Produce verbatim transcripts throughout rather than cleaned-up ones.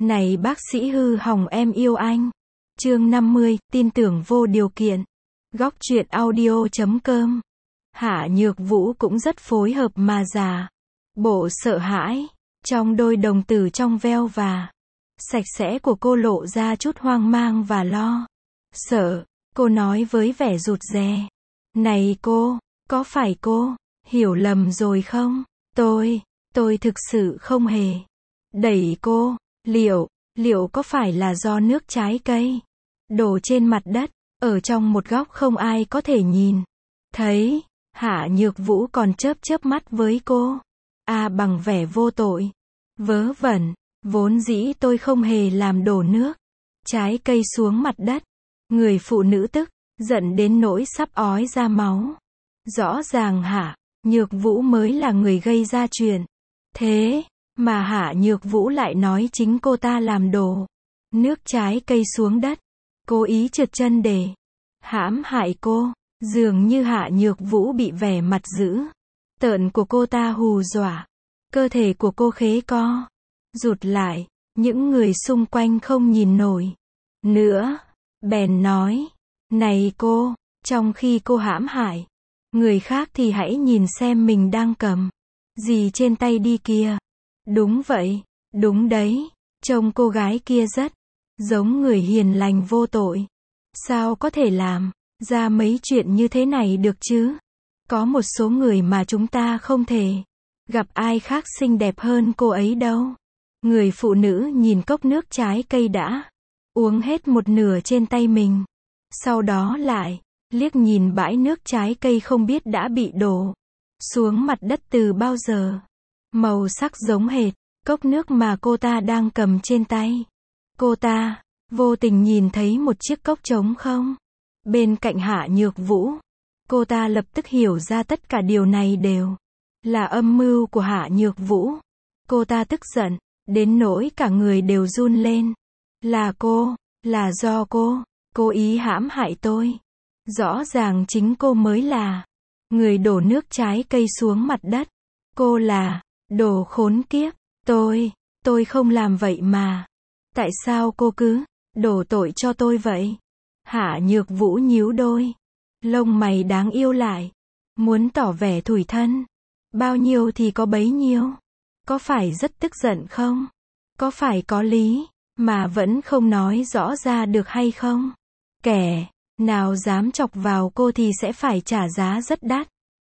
Này bác sĩ hư hỏng em yêu anh. Chương năm mươi, tin tưởng vô điều kiện. Góc truyện audio chấm com. Hạ Nhược Vũ cũng rất phối hợp mà giả bộ sợ hãi. Trong đôi đồng tử trong veo và sạch sẽ của cô lộ ra chút hoang mang và lo sợ. Cô nói với vẻ rụt rè. Này cô, có phải cô hiểu lầm rồi không? Tôi, tôi thực sự không hề đẩy cô. Liệu, liệu có phải là do nước trái cây đổ trên mặt đất, ở trong một góc không ai có thể nhìn thấy? Hạ Nhược Vũ còn chớp chớp mắt với cô. À, bằng vẻ vô tội. Vớ vẩn, vốn dĩ tôi không hề làm đổ nước trái cây xuống mặt đất. Người phụ nữ tức giận đến nỗi sắp ói ra máu. Rõ ràng Hạ Nhược Vũ mới là người gây ra chuyện thế, mà Hạ Nhược Vũ lại nói chính cô ta làm đổ nước trái cây xuống đất, cố ý trượt chân để hãm hại cô. Dường như Hạ Nhược Vũ bị vẻ mặt dữ tợn của cô ta hù dọa. Cơ thể của cô khế co rụt lại. Những người xung quanh không nhìn nổi nữa, bèn nói. Này cô, trong khi cô hãm hại người khác thì hãy nhìn xem mình đang cầm gì trên tay đi kìa. Đúng vậy, đúng đấy, trông cô gái kia rất giống người hiền lành vô tội. Sao có thể làm ra mấy chuyện như thế này được chứ? Có một số người mà chúng ta không thể gặp ai khác xinh đẹp hơn cô ấy đâu. Người phụ nữ nhìn cốc nước trái cây đã uống hết một nửa trên tay mình. Sau đó lại liếc nhìn bãi nước trái cây không biết đã bị đổ xuống mặt đất từ bao giờ. Màu sắc giống hệt cốc nước mà cô ta đang cầm trên tay. Cô ta vô tình nhìn thấy một chiếc cốc trống không bên cạnh Hạ Nhược Vũ. Cô ta lập tức hiểu ra tất cả điều này đều là âm mưu của Hạ Nhược Vũ. Cô ta tức giận đến nỗi cả người đều run lên. Là cô, là do cô cố ý hãm hại tôi. Rõ ràng chính cô mới là người đổ nước trái cây xuống mặt đất. Cô là đồ khốn kiếp. Tôi, tôi không làm vậy mà. Tại sao cô cứ đổ tội cho tôi vậy? Hạ Nhược Vũ nhíu đôi lông mày đáng yêu lại, muốn tỏ vẻ tủi thân. Bao nhiêu thì có bấy nhiêu. Có phải rất tức giận không? Có phải có lý mà vẫn không nói rõ ra được hay không? Kẻ nào dám chọc vào cô thì sẽ phải trả giá rất đắt.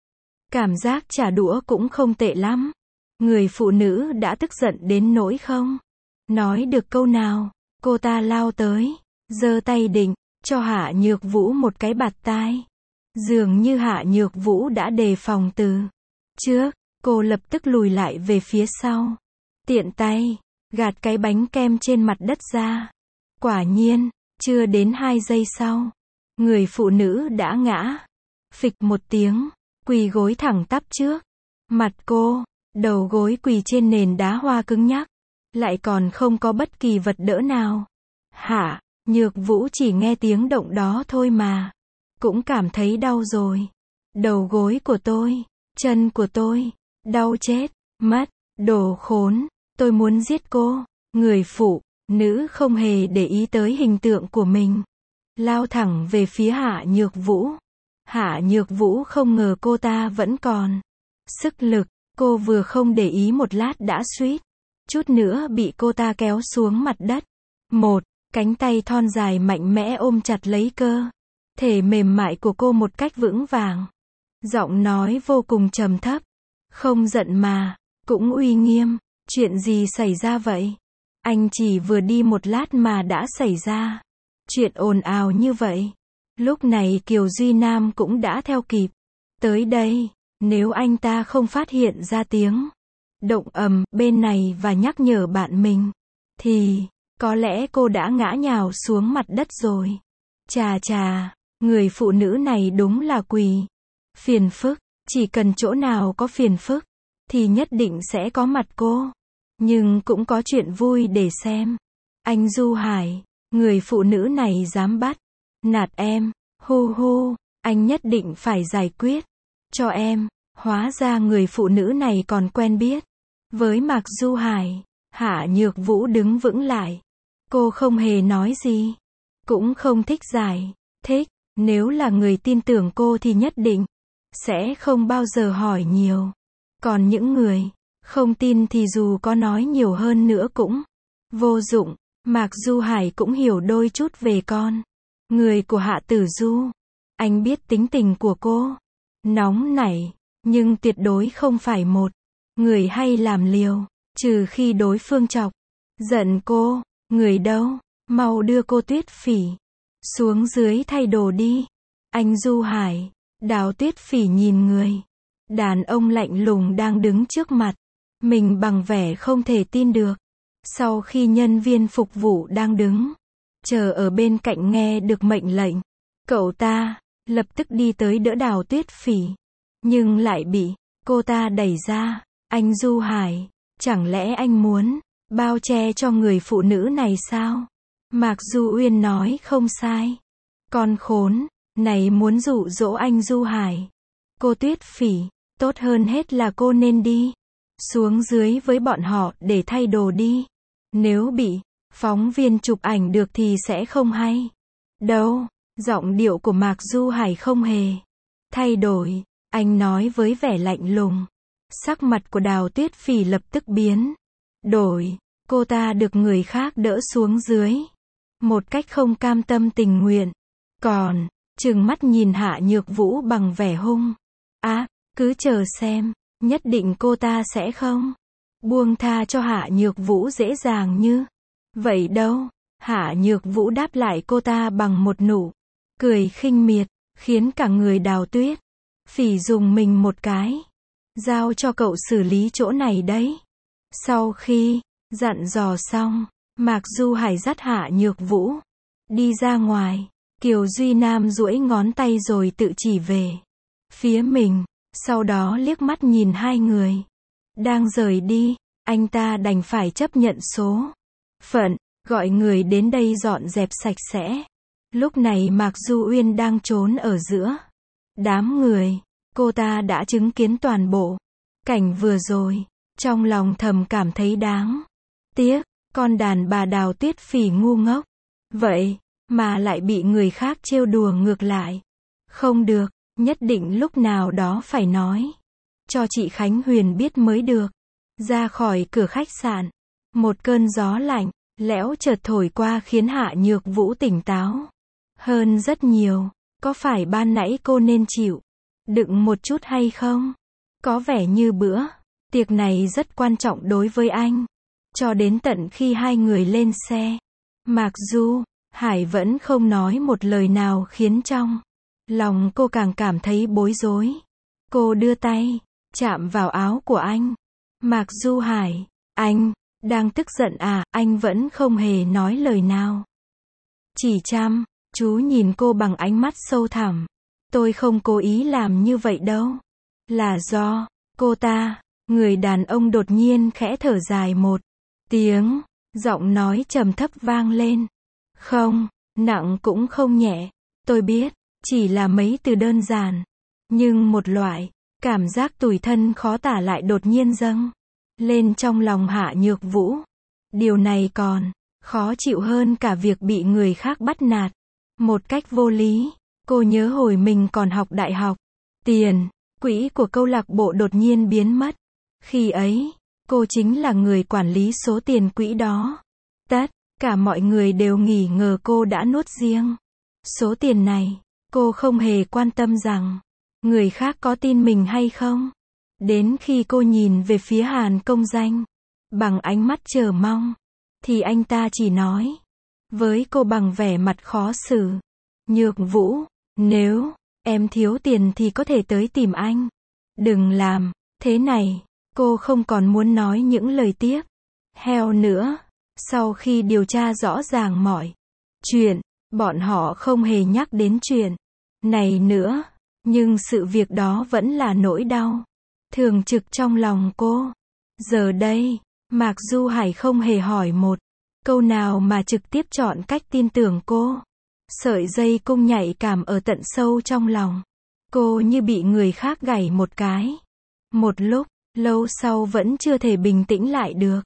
Cảm giác trả đũa cũng không tệ lắm. Người phụ nữ đã tức giận đến nỗi không nói được câu nào. Cô ta lao tới, giơ tay định cho Hạ Nhược Vũ một cái bạt tai. Dường như Hạ Nhược Vũ đã đề phòng từ trước. Cô lập tức lùi lại về phía sau, tiện tay gạt cái bánh kem trên mặt đất ra. Quả nhiên, chưa đến hai giây sau, người phụ nữ đã ngã phịch một tiếng, quỳ gối thẳng tắp trước mặt cô. Đầu gối quỳ trên nền đá hoa cứng nhắc, lại còn không có bất kỳ vật đỡ nào. Hạ Nhược Vũ chỉ nghe tiếng động đó thôi mà cũng cảm thấy đau rồi. Đầu gối của tôi, chân của tôi, đau chết mất. Đồ khốn, tôi muốn giết cô. Người phụ nữ không hề để ý tới hình tượng của mình, lao thẳng về phía Hạ Nhược Vũ. Hạ Nhược Vũ không ngờ cô ta vẫn còn sức lực. Cô vừa không để ý một lát đã suýt chút nữa bị cô ta kéo xuống mặt đất. Một cánh tay thon dài mạnh mẽ ôm chặt lấy cơ thể mềm mại của cô một cách vững vàng. Giọng nói vô cùng trầm thấp, không giận mà cũng uy nghiêm. Chuyện gì xảy ra vậy? Anh chỉ vừa đi một lát mà đã xảy ra chuyện ồn ào như vậy. Lúc này Kiều Duy Nam cũng đã theo kịp tới đây. Nếu anh ta không phát hiện ra tiếng động ầm bên này và nhắc nhở bạn mình, thì có lẽ cô đã ngã nhào xuống mặt đất rồi. Chà chà, người phụ nữ này đúng là quỷ phiền phức. Chỉ cần chỗ nào có phiền phức thì nhất định sẽ có mặt cô. Nhưng cũng có chuyện vui để xem. Anh Du Hải, người phụ nữ này dám bắt nạt em. Hu hu, anh nhất định phải giải quyết cho em. Hóa ra người phụ nữ này còn quen biết với Mạc Du Hải. Hạ Nhược Vũ đứng vững lại. Cô không hề nói gì. Cũng không thích giải thích. Nếu là người tin tưởng cô thì nhất định sẽ không bao giờ hỏi nhiều. Còn những người không tin thì dù có nói nhiều hơn nữa cũng vô dụng. Mạc Du Hải cũng hiểu đôi chút về con người của Hạ Tử Du. Anh biết tính tình của cô nóng nảy, nhưng tuyệt đối không phải một người hay làm liều, trừ khi đối phương chọc giận cô. Người đâu, mau đưa cô Tuyết Phỉ xuống dưới thay đồ đi. Anh Du Hải. Đào Tuyết Phỉ nhìn người đàn ông lạnh lùng đang đứng trước mặt mình bằng vẻ không thể tin được. Sau khi nhân viên phục vụ đang đứng chờ ở bên cạnh nghe được mệnh lệnh, cậu ta lập tức đi tới đỡ Đào Tuyết Phỉ, nhưng lại bị cô ta đẩy ra. Anh Du Hải, chẳng lẽ anh muốn bao che cho người phụ nữ này sao? Mạc Du Uyên nói không sai. Con khốn này muốn dụ dỗ anh Du Hải. Cô Tuyết Phỉ, tốt hơn hết là cô nên đi xuống dưới với bọn họ để thay đồ đi. Nếu bị phóng viên chụp ảnh được thì sẽ không hay đâu. Giọng điệu của Mạc Du Hải không hề thay đổi. Anh nói với vẻ lạnh lùng. Sắc mặt của Đào Tuyết Phỉ lập tức biến đổi. Cô ta được người khác đỡ xuống dưới một cách không cam tâm tình nguyện. Còn trừng mắt nhìn Hạ Nhược Vũ bằng vẻ hung ác. Cứ chờ xem, nhất định cô ta sẽ không buông tha cho Hạ Nhược Vũ dễ dàng như vậy đâu. Hạ Nhược Vũ đáp lại cô ta bằng một nụ cười khinh miệt, khiến cả người Đào Tuyết Phỉ dùng mình một cái. Giao cho cậu xử lý chỗ này đấy. Sau khi dặn dò xong, Mạc Du Hải dắt Hạ Nhược Vũ đi ra ngoài. Kiều Duy Nam duỗi ngón tay rồi tự chỉ về phía mình, sau đó liếc mắt nhìn hai người đang rời đi. Anh ta đành phải chấp nhận số phận, gọi người đến đây dọn dẹp sạch sẽ. Lúc này Mạc Du Uyên đang trốn ở giữa đám người. Cô ta đã chứng kiến toàn bộ cảnh vừa rồi, trong lòng thầm cảm thấy đáng tiếc. Con đàn bà Đào Tuyết Phỉ ngu ngốc vậy mà lại bị người khác trêu đùa ngược lại. Không được, nhất định lúc nào đó phải nói cho chị Khánh Huyền biết mới được. Ra khỏi cửa khách sạn, một cơn gió lạnh lẽo chợt thổi qua khiến Hạ Nhược Vũ tỉnh táo hơn rất nhiều. Có phải ban nãy cô nên chịu đựng một chút hay không? Có vẻ như bữa tiệc này rất quan trọng đối với anh. Cho đến tận khi hai người lên xe, Mạc Du Hải vẫn không nói một lời nào, khiến trong lòng cô càng cảm thấy bối rối. Cô đưa tay chạm vào áo của anh. Mạc Du Hải, anh đang tức giận à? Anh vẫn không hề nói lời nào, chỉ chăm chú nhìn cô bằng ánh mắt sâu thẳm. Tôi không cố ý làm như vậy đâu. Là do cô ta. Người đàn ông đột nhiên khẽ thở dài một tiếng, giọng nói trầm thấp vang lên. Không nặng cũng không nhẹ. Tôi biết, chỉ là mấy từ đơn giản, nhưng một loại cảm giác tủi thân khó tả lại đột nhiên dâng lên trong lòng Hạ Nhược Vũ. Điều này còn khó chịu hơn cả việc bị người khác bắt nạt một cách vô lý. Cô nhớ hồi mình còn học đại học, tiền quỹ của câu lạc bộ đột nhiên biến mất. Khi ấy, cô chính là người quản lý số tiền quỹ đó. Tất cả mọi người đều nghi ngờ cô đã nuốt riêng số tiền này. Cô không hề quan tâm rằng người khác có tin mình hay không. Đến khi cô nhìn về phía Hàn Công Danh bằng ánh mắt chờ mong, thì anh ta chỉ nói với cô bằng vẻ mặt khó xử. Nhược Vũ, nếu em thiếu tiền thì có thể tới tìm anh. Đừng làm thế này. Cô không còn muốn nói những lời tiếp theo nữa. Sau khi điều tra rõ ràng mọi chuyện, bọn họ không hề nhắc đến chuyện này nữa. Nhưng sự việc đó vẫn là nỗi đau thường trực trong lòng cô. Giờ đây, Mạc Du Hải không hề hỏi một câu nào mà trực tiếp chọn cách tin tưởng cô. Sợi dây cung nhạy cảm ở tận sâu trong lòng cô như bị người khác gảy một cái. Một lúc lâu sau vẫn chưa thể bình tĩnh lại được.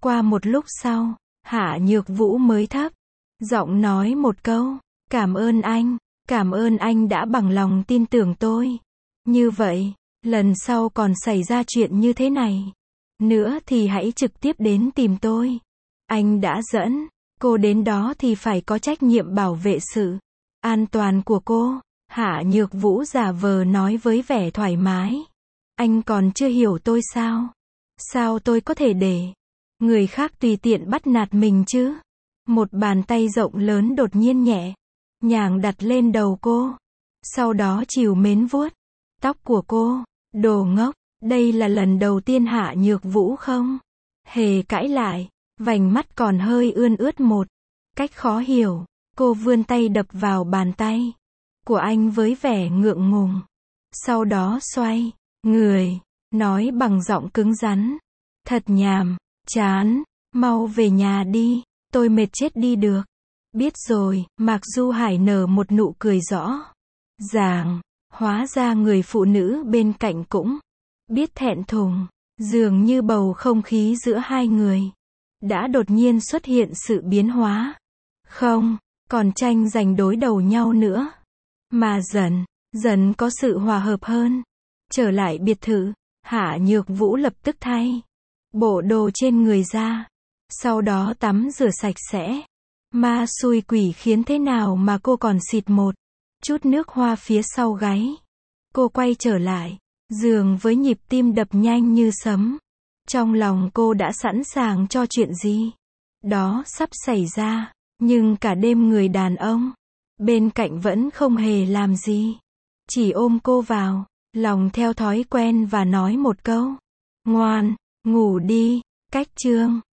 Qua một lúc sau, Hạ Nhược Vũ mới thấp giọng nói một câu, cảm ơn anh, cảm ơn anh đã bằng lòng tin tưởng tôi. Như vậy, lần sau còn xảy ra chuyện như thế này nữa thì hãy trực tiếp đến tìm tôi. Anh đã dẫn cô đến đó thì phải có trách nhiệm bảo vệ sự an toàn của cô. Hạ Nhược Vũ giả vờ nói với vẻ thoải mái. Anh còn chưa hiểu tôi sao? Sao tôi có thể để người khác tùy tiện bắt nạt mình chứ? Một bàn tay rộng lớn đột nhiên nhẹ nhàng đặt lên đầu cô. Sau đó trìu mến vuốt tóc của cô. Đồ ngốc, đây là lần đầu tiên Hạ Nhược Vũ không hề cãi lại. Vành mắt còn hơi ươn ướt một cách khó hiểu. Cô vươn tay đập vào bàn tay của anh với vẻ ngượng ngùng. Sau đó xoay người, nói bằng giọng cứng rắn. Thật nhàm, chán, mau về nhà đi, tôi mệt chết đi được. Biết rồi, Mạc Du Hải nở một nụ cười rõ ràng. Hóa ra người phụ nữ bên cạnh cũng biết thẹn thùng. Dường như bầu không khí giữa hai người đã đột nhiên xuất hiện sự biến hóa. Không còn tranh giành đối đầu nhau nữa, mà dần dần có sự hòa hợp hơn. Trở lại biệt thự, Hạ Nhược Vũ lập tức thay bộ đồ trên người ra, sau đó tắm rửa sạch sẽ. Ma xui quỷ khiến thế nào mà cô còn xịt một chút nước hoa phía sau gáy. Cô quay trở lại giường với nhịp tim đập nhanh như sấm. Trong lòng cô đã sẵn sàng cho chuyện gì đó sắp xảy ra, nhưng cả đêm người đàn ông bên cạnh vẫn không hề làm gì, chỉ ôm cô vào lòng theo thói quen và nói một câu: ngoan, ngủ đi. Cách chương